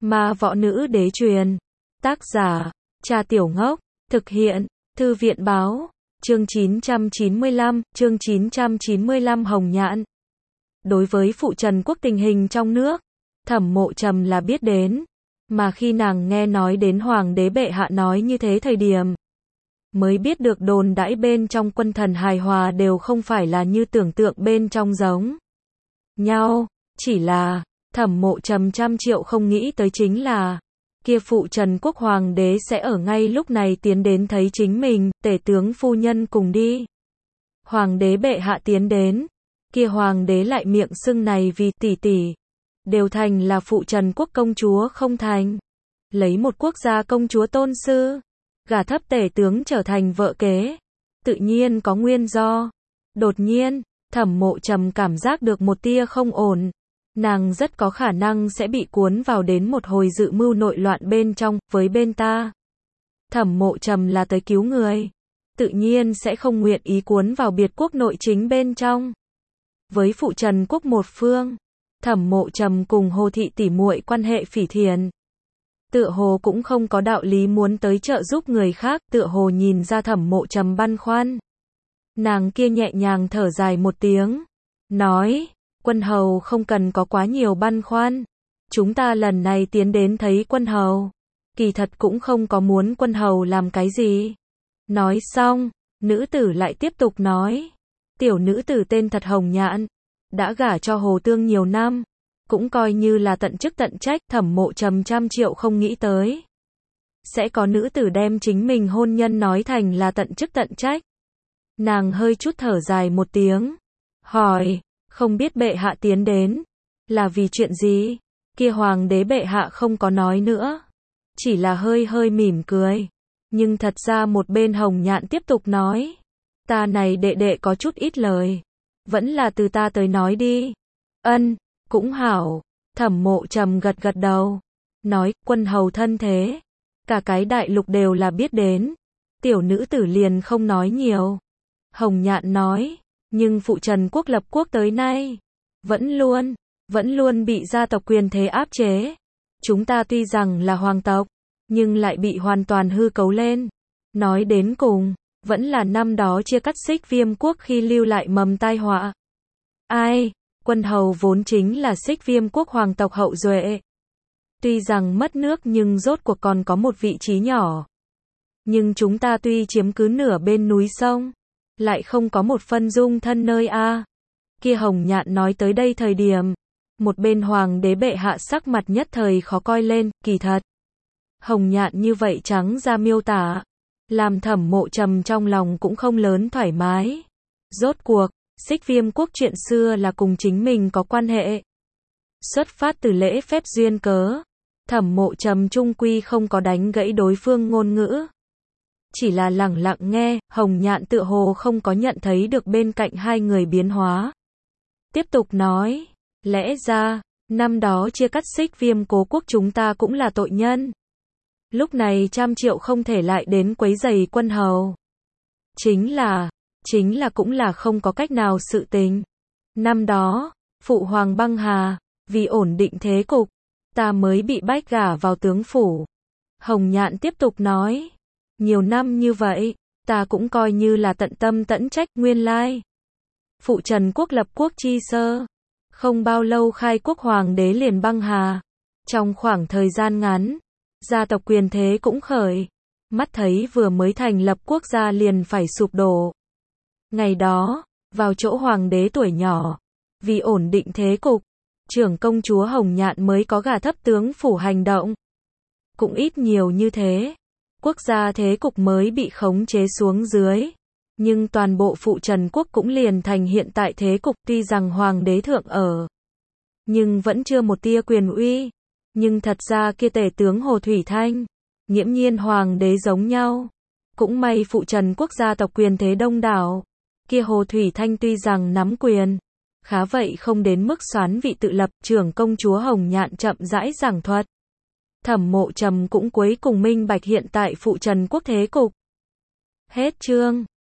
Ma Võ Nữ Đế Truyền. Tác giả, Cha Tiểu Ngốc. Thực hiện, Thư viện Báo. Chương 995 Hồng Nhạn. Đối với phụ Trần Quốc tình hình trong nước, Thẩm Mộ Trầm là biết đến. Mà khi nàng nghe nói đến Hoàng đế bệ hạ nói như thế thời điểm, mới biết được đồn đãi bên trong quân thần hài hòa đều không phải là như tưởng tượng bên trong giống nhau. Chỉ là, Thẩm Mộ Trầm trăm triệu không nghĩ tới chính là, kia phụ Trần Quốc Hoàng đế sẽ ở ngay lúc này tiến đến thấy chính mình, tể tướng phu nhân cùng đi. Hoàng đế bệ hạ tiến đến, kia Hoàng đế lại miệng xưng này vì tỷ tỷ, đều thành là phụ Trần Quốc công chúa không thành. Lấy một quốc gia công chúa tôn sư, gả thấp tể tướng trở thành vợ kế, tự nhiên có nguyên do. Đột nhiên, Thẩm Mộ Trầm cảm giác được một tia không ổn. Nàng rất có khả năng sẽ bị cuốn vào đến một hồi dự mưu nội loạn bên trong, với bên ta. Thẩm Mộ Trầm là tới cứu người, tự nhiên sẽ không nguyện ý cuốn vào biệt quốc nội chính bên trong. Với phụ Trần Quốc một phương, Thẩm Mộ Trầm cùng Hồ thị tỷ muội quan hệ phỉ thiện, tựa hồ cũng không có đạo lý muốn tới trợ giúp người khác, tựa hồ nhìn ra Thẩm Mộ Trầm băn khoăn. Nàng kia nhẹ nhàng thở dài một tiếng, nói, quân hầu không cần có quá nhiều băn khoăn. Chúng ta lần này tiến đến thấy quân hầu, kỳ thật cũng không có muốn quân hầu làm cái gì. Nói xong, nữ tử lại tiếp tục nói, tiểu nữ tử tên thật Hồng Nhạn, đã gả cho Hồ Tương nhiều năm, cũng coi như là tận chức tận trách. Thẩm Mộ Trầm trăm triệu không nghĩ tới, sẽ có nữ tử đem chính mình hôn nhân nói thành là tận chức tận trách. Nàng hơi chút thở dài một tiếng, hỏi, không biết bệ hạ tiến đến là vì chuyện gì? Kia Hoàng đế bệ hạ không có nói nữa, chỉ là hơi hơi mỉm cười. Nhưng thật ra một bên Hồng Nhạn tiếp tục nói, ta này đệ đệ có chút ít lời, vẫn là từ ta tới nói đi. Ân, cũng hảo. Thẩm Mộ Trầm gật gật đầu, nói, quân hầu thân thế, cả cái đại lục đều là biết đến, tiểu nữ tử liền không nói nhiều. Hồng Nhạn nói, nhưng phụ Trần Quốc lập quốc tới nay, vẫn luôn bị gia tộc quyền thế áp chế. Chúng ta tuy rằng là hoàng tộc, nhưng lại bị hoàn toàn hư cấu lên. Nói đến cùng, vẫn là năm đó chia cắt Xích Viêm Quốc khi lưu lại mầm tai họa. Ai, quân hầu vốn chính là Xích Viêm Quốc hoàng tộc hậu duệ. Tuy rằng mất nước nhưng rốt cuộc còn có một vị trí nhỏ. Nhưng chúng ta tuy chiếm cứ nửa bên núi sông, lại không có một phân dung thân nơi a. Kia Hồng Nhạn nói tới đây thời điểm, một bên Hoàng đế bệ hạ sắc mặt nhất thời khó coi lên. Kỳ thật, Hồng Nhạn như vậy trắng ra miêu tả, làm Thẩm Mộ Trầm trong lòng cũng không lớn thoải mái. Rốt cuộc, Xích Viêm Quốc chuyện xưa là cùng chính mình có quan hệ. Xuất phát từ lễ phép duyên cớ, Thẩm Mộ Trầm chung quy không có đánh gãy đối phương ngôn ngữ. Chỉ là lẳng lặng nghe. Hồng Nhạn tựa hồ không có nhận thấy được bên cạnh hai người biến hóa. Tiếp tục nói, lẽ ra, năm đó chia cắt Xích Viêm Cố Quốc chúng ta cũng là tội nhân. Lúc này trăm triệu không thể lại đến quấy rầy quân hầu. Chính là cũng là không có cách nào sự tình. Năm đó, phụ hoàng băng hà, vì ổn định thế cục, ta mới bị bách gả vào tướng phủ. Hồng Nhạn tiếp tục nói, nhiều năm như vậy, ta cũng coi như là tận tâm tận trách. Nguyên lai, phụ Trần Quốc lập quốc chi sơ, không bao lâu khai quốc hoàng đế liền băng hà. Trong khoảng thời gian ngắn, gia tộc quyền thế cũng khởi, mắt thấy vừa mới thành lập quốc gia liền phải sụp đổ. Ngày đó, vào chỗ hoàng đế tuổi nhỏ, vì ổn định thế cục, trưởng công chúa Hồng Nhạn mới có gả thấp tướng phủ hành động. Cũng ít nhiều như thế, quốc gia thế cục mới bị khống chế xuống dưới. Nhưng toàn bộ phụ Trần Quốc cũng liền thành hiện tại thế cục. Tuy rằng hoàng đế thượng ở, nhưng vẫn chưa một tia quyền uy. Nhưng thật ra kia tể tướng Hồ Thủy Thanh, nghiễm nhiên hoàng đế giống nhau. Cũng may phụ Trần Quốc gia tộc quyền thế đông đảo. Kia Hồ Thủy Thanh tuy rằng nắm quyền, khá vậy không đến mức soán vị tự lập. Trưởng công chúa Hồng Nhạn chậm rãi giảng thuật. Thẩm Mộ Trầm cũng cuối cùng minh bạch hiện tại phụ Trần Quốc thế cục. Hết chương.